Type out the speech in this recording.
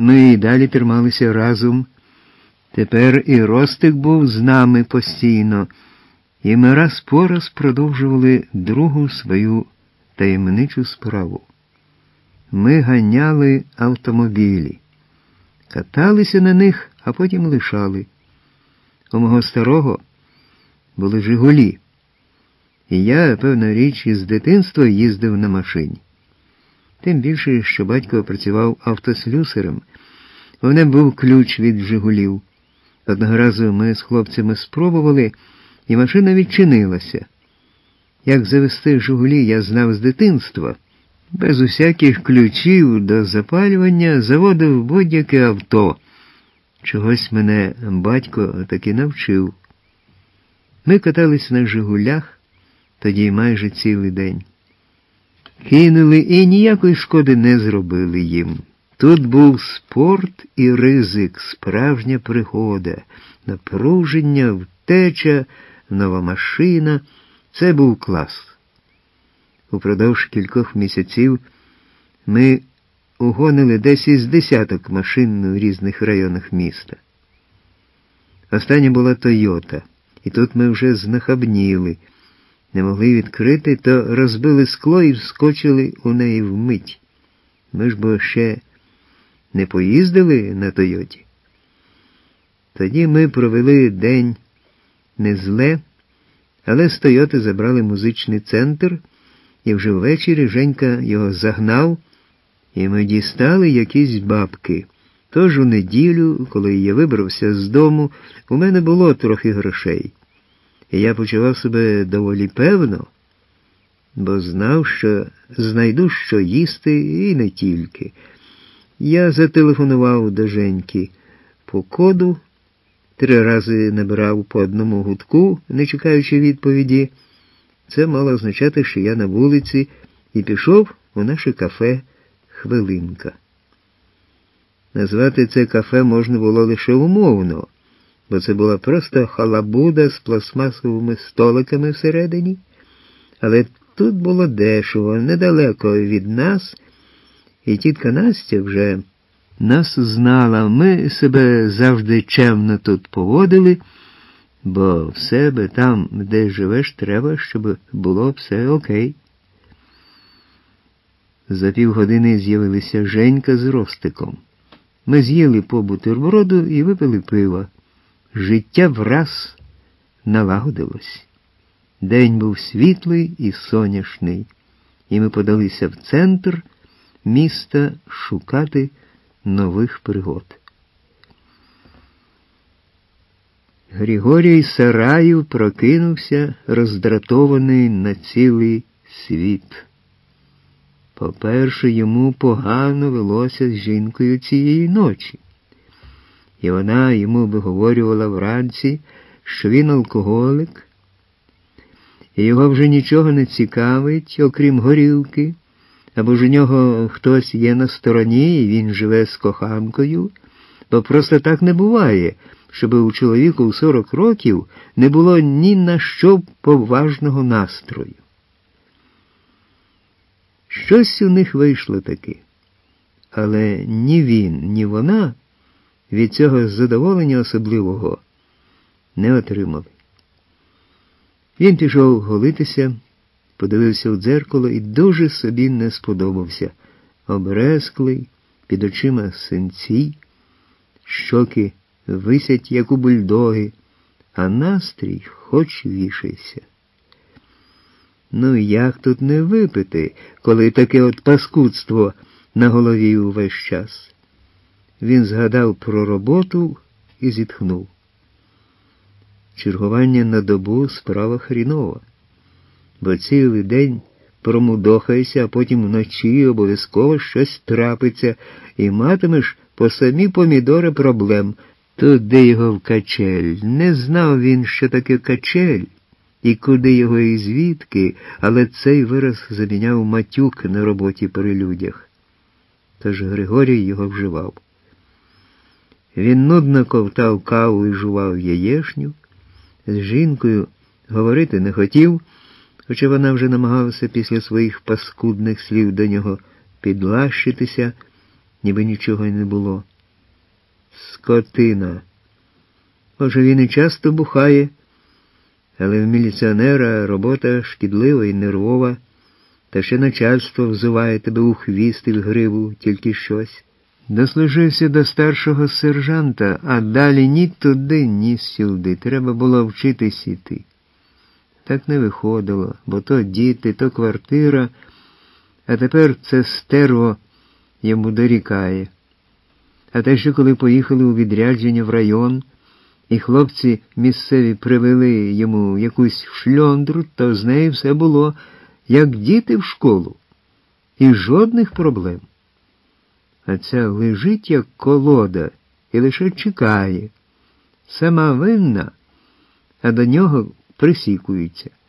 Ми і далі трималися разом. Тепер і Ростик був з нами постійно, і ми раз по раз продовжували другу свою таємничу справу. Ми ганяли автомобілі, каталися на них, а потім лишали. У мого старого були «Жигулі», і я, певна річ, із дитинства їздив на машині. Тим більше, що батько працював автослюсарем. У мене був ключ від «Жигулів». Одного разу ми з хлопцями спробували, і машина відчинилася. Як завести «Жигулі» я знав з дитинства. Без усяких ключів до запалювання заводив будь-яке авто. Чогось мене батько таки навчив. Ми катались на «Жигулях», тоді майже цілий день. Кинули і ніякої шкоди не зробили їм. Тут був спорт і ризик, справжня пригода, напруження, втеча, нова машина. Це був клас. Упродовж кількох місяців ми угонили десь із десяток машин у різних районах міста. Остання була «Тойота», і тут ми вже знахабніли. Не могли відкрити, то розбили скло і вскочили у неї вмить. Ми ж бо ще не поїздили на «Тойоті». Тоді ми провели день не зле, але з «Тойоти» забрали музичний центр, і вже ввечері Женька його загнав, і ми дістали якісь бабки. Тож у неділю, коли я вибрався з дому, у мене було трохи грошей. І я почував себе доволі певно, бо знав, що знайду що їсти і не тільки. Я зателефонував до Женьки по коду, 3 рази набирав по одному гудку, не чекаючи відповіді. Це мало означати, що я на вулиці, і пішов у наше кафе «Хвилинка». Назвати це кафе можна було лише умовно, бо це була просто халабуда з пластмасовими столиками всередині, але тут було дешево, недалеко від нас, і тітка Настя вже нас знала. Ми себе завжди чемно тут поводили, бо в себе там, де живеш, треба, щоб було все окей. За півгодини з'явилися Женька з Ростиком. Ми з'їли по бутерброду і випили пива. Життя враз налагодилось. День був світлий і соняшний, і ми подалися в центр міста шукати нових пригод. Григорій Сараїв прокинувся, роздратований на цілий світ. По-перше, йому погано велося з жінкою цієї ночі. І вона йому виговорювала вранці, що він алкоголик, і його вже нічого не цікавить, окрім горілки, або ж у нього хтось є на стороні, і він живе з коханкою, бо просто так не буває, щоб у чоловіку в 40 років не було ні на що поважного настрою. Щось у них вийшло таки, але ні він, ні вона від цього задоволення особливого не отримали. Він пішов голитися, подивився в дзеркало і дуже собі не сподобався. Обрезклий, під очима синці, щоки висять, як у бульдоги, а настрій хоч вішайся. Ну як тут не випити, коли таке от паскудство на голові увесь час? Він згадав про роботу і зітхнув. Чергування на добу справа хрінова, бо цілий день промудохаєшся, а потім вночі обов'язково щось трапиться, і матимеш по самі помідори проблем. Туди його в качель. Не знав він, що таке качель, і куди його і звідки, але цей вираз заміняв матюк на роботі при людях. Тож Григорій його вживав. Він нудно ковтав каву і жував яєшню. З жінкою говорити не хотів, хоча вона вже намагалася після своїх паскудних слів до нього підлащитися, ніби нічого й не було. Скотина. Може, він і часто бухає, але в міліціонера робота шкідлива і нервова, та ще начальство взуває тебе у хвіст і в гриву, тільки щось. Дослужився до старшого сержанта, а далі ні туди, ні сюди. Треба було вчитись іти. Так не виходило, бо то діти, то квартира, а тепер це стерво йому дорікає. А те, що коли поїхали у відрядження в район, і хлопці місцеві привели йому якусь шльондру, то з нею все було, як діти в школу. І жодних проблем. А ця лежить, як колода, і лише чекає. Сама винна, а до нього присікується.